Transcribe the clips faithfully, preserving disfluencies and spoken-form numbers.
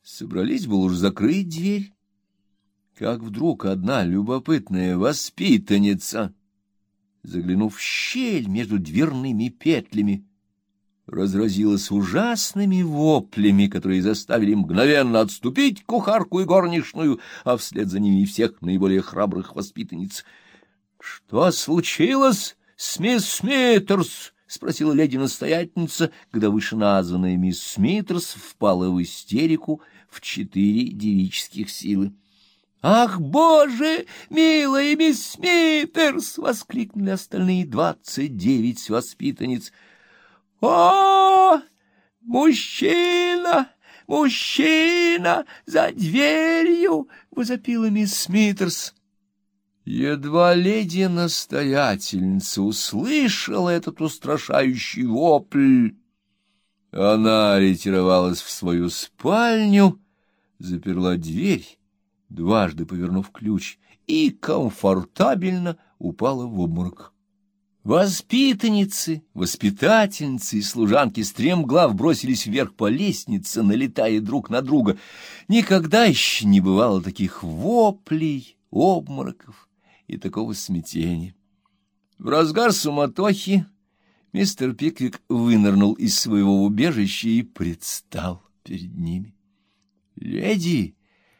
Собрались было уж закрыть дверь, как вдруг одна любопытная воспитанница, заглянув в щель между дверными петлями, разразилась ужасными воплями, которые заставили мгновенно отступить кухарку и горничную, а вслед за ними и всех наиболее храбрых воспитанниц. — Что случилось с мисс Смитерс? — спросила леди-настоятельница, когда вышеназванная мисс Смитерс впала в истерику в четыре девических силы. — Ах, Боже, милая мисс Смитерс! — воскликнули остальные двадцать девять воспитанниц. — О, мужчина, мужчина, за дверью! — возопила мисс Смитерс. Едва леди-настоятельница услышала этот устрашающий вопль, она ретировалась в свою спальню, заперла дверь, дважды повернув ключ, и комфортабельно упала в обморок. Воспитанницы, воспитательницы и служанки стремглав бросились вверх по лестнице, налетая друг на друга. Никогда еще не бывало таких воплей, обмороков и такого смятения. В разгар суматохи мистер Пиквик вынырнул из своего убежища и предстал перед ними. — Леди,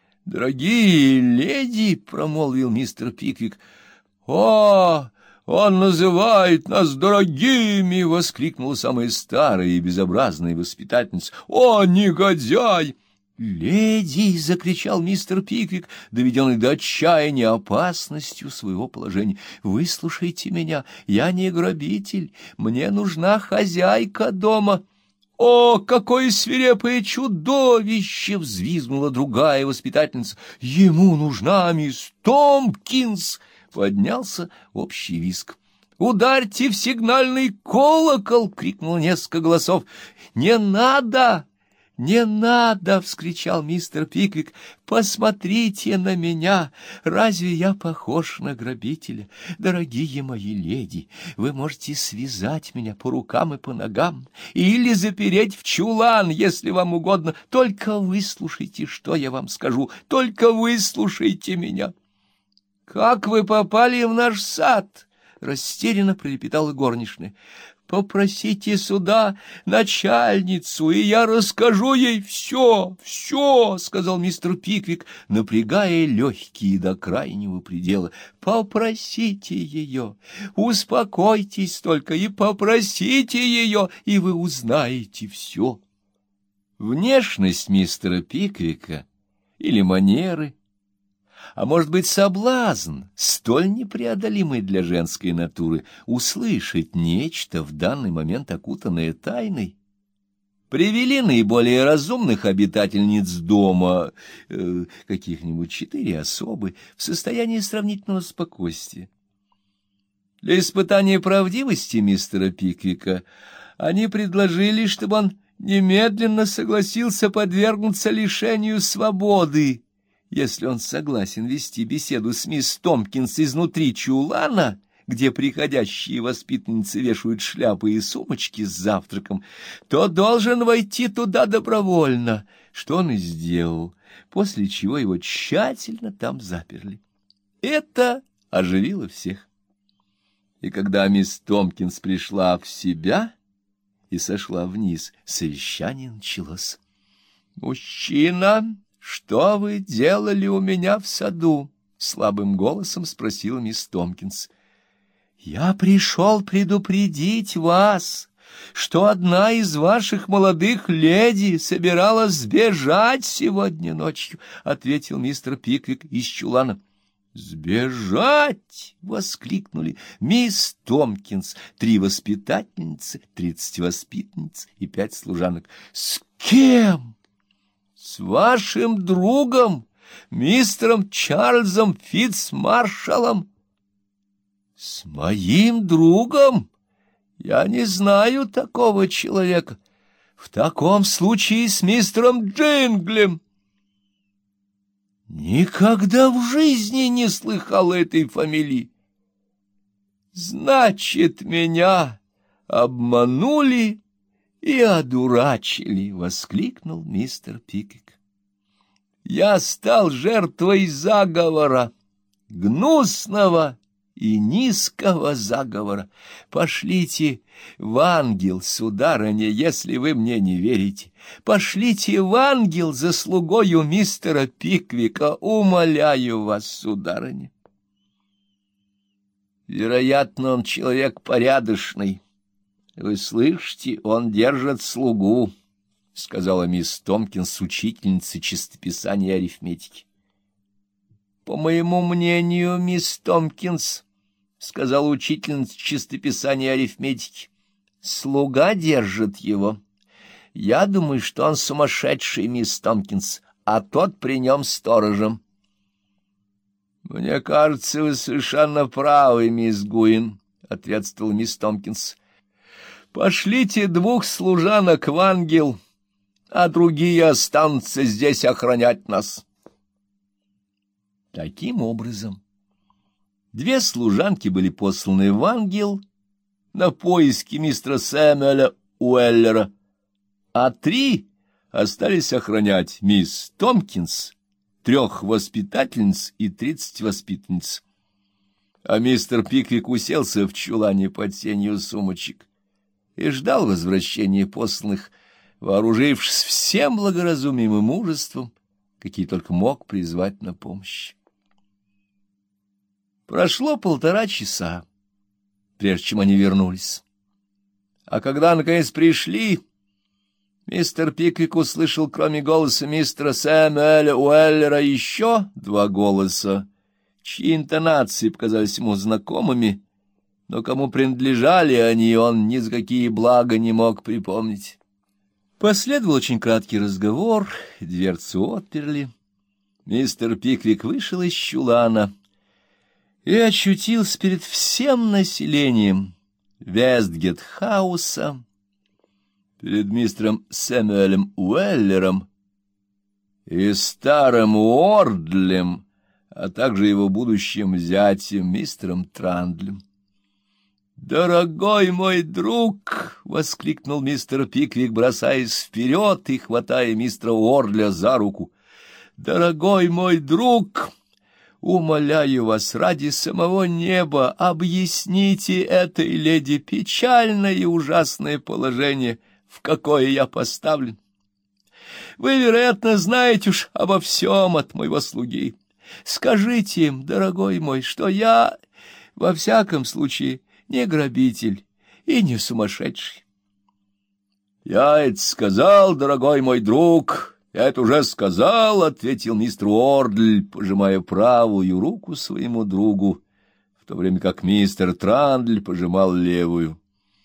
дорогие леди, — промолвил мистер Пиквик. — О, он называет нас дорогими! — воскликнула самая старая и безобразная воспитательница. — О, негодяй! «Леди!» — закричал мистер Пиквик, доведенный до отчаяния опасностью своего положения. «Выслушайте меня, я не грабитель, мне нужна хозяйка дома». «О, какое свирепое чудовище!» — взвизгнула другая воспитательница. «Ему нужна мисс Томпкинс!» — поднялся общий визг. «Ударьте в сигнальный колокол!» — крикнуло несколько голосов. «Не надо!» «Не надо!» — вскричал мистер Пиквик. «Посмотрите на меня! Разве я похож на грабителя? Дорогие мои леди, вы можете связать меня по рукам и по ногам или запереть в чулан, если вам угодно. Только выслушайте, что я вам скажу. Только выслушайте меня!» «Как вы попали в наш сад?» — растерянно пролепетала горничная. «Попросите сюда начальницу, и я расскажу ей все, все», — сказал мистер Пиквик, напрягая легкие до крайнего предела. «Попросите ее, успокойтесь только и попросите ее, и вы узнаете все». Внешность мистера Пиквика или манеры, а может быть, соблазн, столь непреодолимый для женской натуры, услышать нечто в данный момент окутанное тайной, привели наиболее разумных обитательниц дома, э, каких-нибудь четыре особы, в состояние сравнительного спокойствия. Для испытания правдивости мистера Пиквика они предложили, чтобы он немедленно согласился подвергнуться лишению свободы, если он согласен вести беседу с мисс Томпкинс изнутри чулана, где приходящие воспитанницы вешают шляпы и сумочки с завтраком, то должен войти туда добровольно, что он и сделал, после чего его тщательно там заперли. Это оживило всех. И когда мисс Томпкинс пришла в себя и сошла вниз, совещание началось. «Мужчина, что вы делали у меня в саду?» — слабым голосом спросила мисс Томпкинс. «Я пришел предупредить вас, что одна из ваших молодых леди собиралась сбежать сегодня ночью», — ответил мистер Пиквик из чулана. «Сбежать!» — воскликнули мисс Томпкинс, три воспитательницы, тридцать воспитанниц и пять служанок. «С кем?» «С вашим другом, мистером Чарльзом Фитцмаршалом». «С моим другом? Я не знаю такого человека. В таком случае с мистером Джинглем». Никогда в жизни не слыхал этой фамилии. «Значит, меня обманули и одурачили», — воскликнул мистер Пиквик. Я стал жертвой заговора, гнусного и низкого заговора. Пошлите в ангел, сударыня, если вы мне не верите. Пошлите в ангел за слугою мистера Пиквика, умоляю вас, сударыня. Вероятно, он человек порядочный. Вы слышите, он держит слугу, — сказала мисс Томпкинс, учительница чистописания и арифметики. — По моему мнению, мисс Томпкинс, — сказала учительница чистописания и арифметики, — слуга держит его. Я думаю, что он сумасшедший, мисс Томпкинс, а тот при нем сторожем. — Мне кажется, вы совершенно правы, мисс Гуин, — ответствовала мисс Томпкинс. — Пошлите двух служанок в ангел, а другие останутся здесь охранять нас. Таким образом, две служанки были посланы в ангел на поиски мистера Сэмюэля Уэллера, а три остались охранять мисс Томпкинс, трех воспитательниц и тридцать воспитанниц. А мистер Пиквик уселся в чулане под сенью сумочек и ждал возвращения посланных, вооружившись всем благоразумием и мужеством, какие только мог призвать на помощь. Прошло полтора часа, прежде чем они вернулись. А когда, наконец, пришли, мистер Пиквик услышал, кроме голоса мистера Сэмюэля Уэллера, еще два голоса, чьи интонации показались ему знакомыми, но кому принадлежали они, он ни за какие блага не мог припомнить. Последовал очень краткий разговор, дверцу отперли. Мистер Пиквик вышел из чулана и очутился перед всем населением Вестгет-хауса, перед мистером Сэмюэлем Уэллером и старым Уордлем, а также его будущим зятем, мистером Трандлем. «Дорогой мой друг!» — воскликнул мистер Пиквик, бросаясь вперед и хватая мистера Уордля за руку. «Дорогой мой друг! Умоляю вас, ради самого неба, объясните этой леди печальное и ужасное положение, в какое я поставлен. Вы, вероятно, знаете уж обо всем от моего слуги. Скажите им, дорогой мой, что я, во всяком случае, не грабитель и не сумасшедший». «Я это сказал, дорогой мой друг, я это уже сказал», — ответил мистер Уордль, пожимая правую руку своему другу, в то время как мистер Трандль пожимал левую.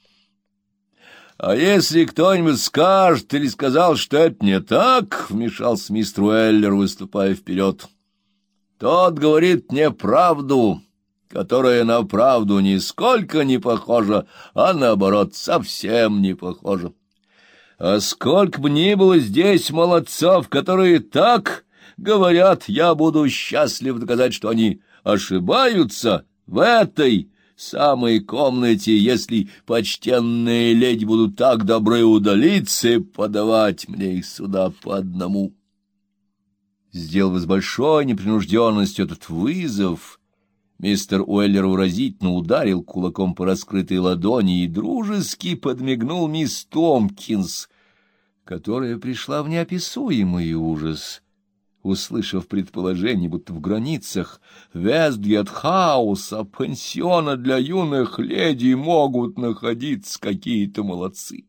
«А если кто-нибудь скажет или сказал, что это не так, — вмешался мистер Уэллер, выступая вперед, — тот говорит неправду, которая на правду нисколько не похожа, а наоборот совсем не похожа. А сколько бы ни было здесь молодцов, которые так говорят, я буду счастлив доказать, что они ошибаются в этой самой комнате, если почтенные леди будут так добры удалиться и подавать мне их сюда по одному». Сделав с большой непринужденностью этот вызов, мистер Уэллер выразительно ударил кулаком по раскрытой ладони и дружески подмигнул мисс Томпкинс, которая пришла в неописуемый ужас, услышав предположение, будто в границах Вестгет-хауса, пансиона для юных леди, могут находиться какие-то молодцы.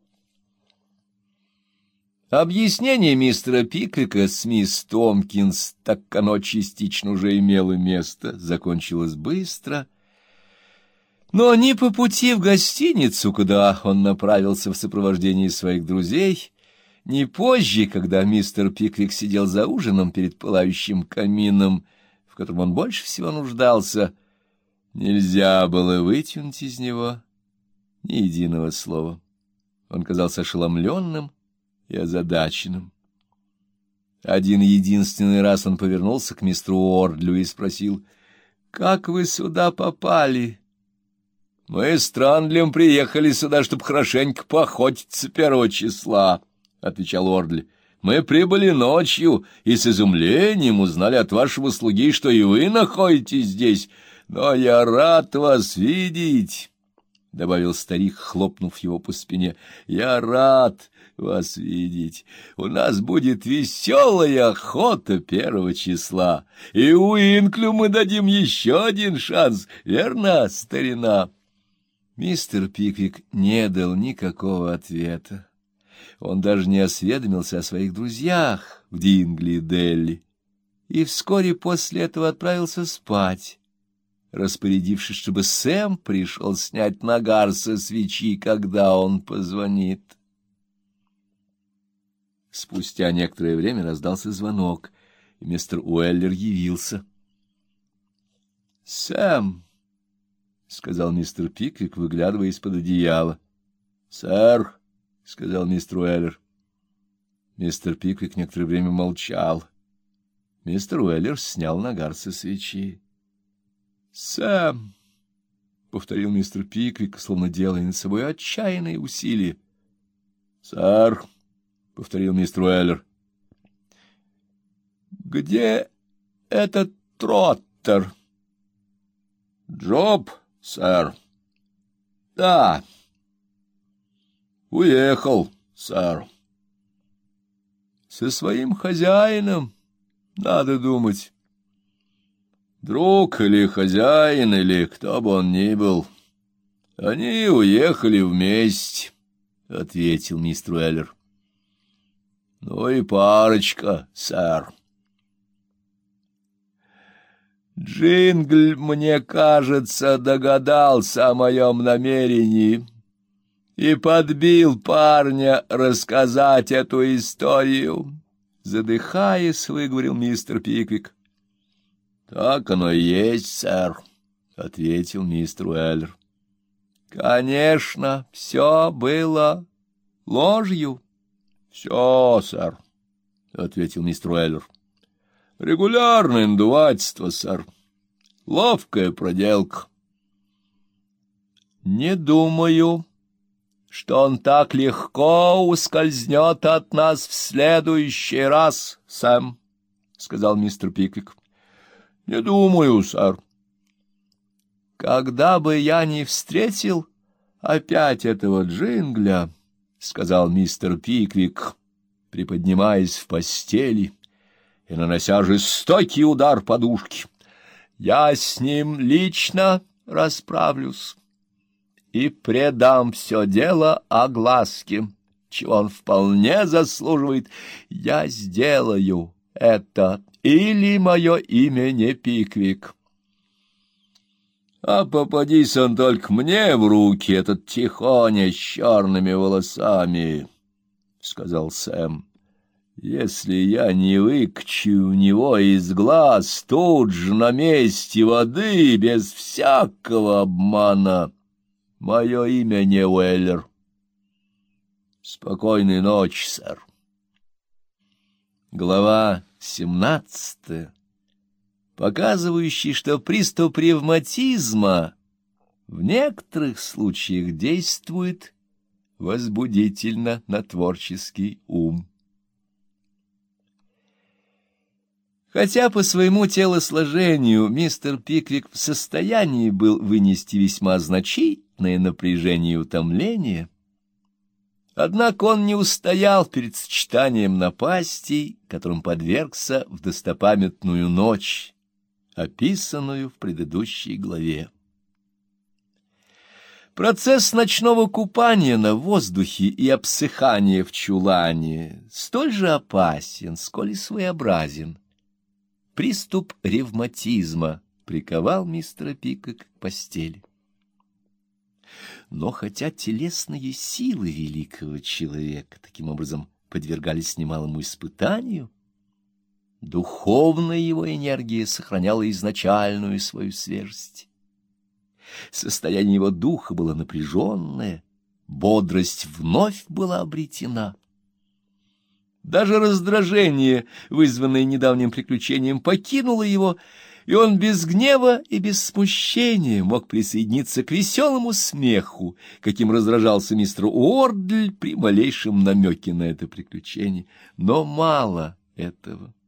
Объяснение мистера Пиквика с мисс Томпкинс, так как оно частично уже имело место, закончилось быстро, но ни по пути в гостиницу, куда он направился в сопровождении своих друзей, ни позже, когда мистер Пиквик сидел за ужином перед пылающим камином, в котором он больше всего нуждался, нельзя было вытянуть из него ни единого слова. Он казался ошеломленным и озадаченным. Один единственный раз он повернулся к мистеру Уордлю и спросил: «Как вы сюда попали?» «Мы с Трандлем приехали сюда, чтобы хорошенько поохотиться первого числа», — отвечал Уордли. Мы прибыли ночью и с изумлением узнали от вашего слуги, что и вы находитесь здесь. Но я рад вас видеть, — добавил старик, хлопнув его по спине. — Я рад вас видеть. У нас будет веселая охота первого числа, и Уинклю мы дадим еще один шанс, верно, старина? Мистер Пиквик не дал никакого ответа. Он даже не осведомился о своих друзьях в Дингли-Делли и вскоре после этого отправился спать, распорядившись, чтобы Сэм пришел снять нагар со свечи, когда он позвонит. Спустя некоторое время раздался звонок, и мистер Уэллер явился. — Сэм, — сказал мистер Пиквик, выглядывая из-под одеяла. — Сэр, — сказал мистер Уэллер. Мистер Пиквик некоторое время молчал. Мистер Уэллер снял нагар со свечи. — Сэм, — повторил мистер Пиквик, словно делая над собой отчаянные усилия. — Сэр, — повторил мистер Уэллер. — Где этот Троттер? — Джоб, сэр. — Да. — Уехал, сэр. — Со своим хозяином, надо думать. — Друг или хозяин, или кто бы он ни был. Они уехали вместе, — ответил мистер Уэллер. — Ну и парочка, сэр. Джингль, мне кажется, догадался о моем намерении и подбил парня рассказать эту историю, — задыхаясь, выговорил мистер Пиквик. — Так оно и есть, сэр, — ответил мистер Уэллер. — Конечно, все было ложью. — Все, сэр, — ответил мистер Уэллер. — Регулярное надувательство, сэр. Ловкая проделка. — Не думаю, что он так легко ускользнет от нас в следующий раз, Сэм, — сказал мистер Пиквик. — Не думаю, сэр. — Когда бы я не встретил опять этого Джингля, — сказал мистер Пиквик, приподнимаясь в постели и нанося жестокий удар подушки, — я с ним лично расправлюсь и предам все дело огласке, чего он вполне заслуживает. Я сделаю это, или мое имя не Пиквик. — А попадись он только мне в руки, этот тихоня с черными волосами, — сказал Сэм. — Если я не выкачу у него из глаз тут же на месте воды, без всякого обмана, мое имя не Уэллер. Спокойной ночи, сэр. Глава семнадцатая, показывающий, что приступ ревматизма в некоторых случаях действует возбудительно на творческий ум. Хотя по своему телосложению мистер Пиквик в состоянии был вынести весьма значительное напряжение и утомление, однако он не устоял перед сочетанием напастей, которым подвергся в достопамятную ночь, описанную в предыдущей главе. Процесс ночного купания на воздухе и обсыхания в чулане столь же опасен, сколь и своеобразен. Приступ ревматизма приковал мистера Пиквика к постели. Но хотя телесные силы великого человека таким образом подвергались немалому испытанию, духовная его энергия сохраняла изначальную свою свежесть. Состояние его духа было напряженное, бодрость вновь была обретена. Даже раздражение, вызванное недавним приключением, покинуло его, и он без гнева и без смущения мог присоединиться к веселому смеху, каким раздражался мистер Уордль при малейшем намеке на это приключение. Но мало этого.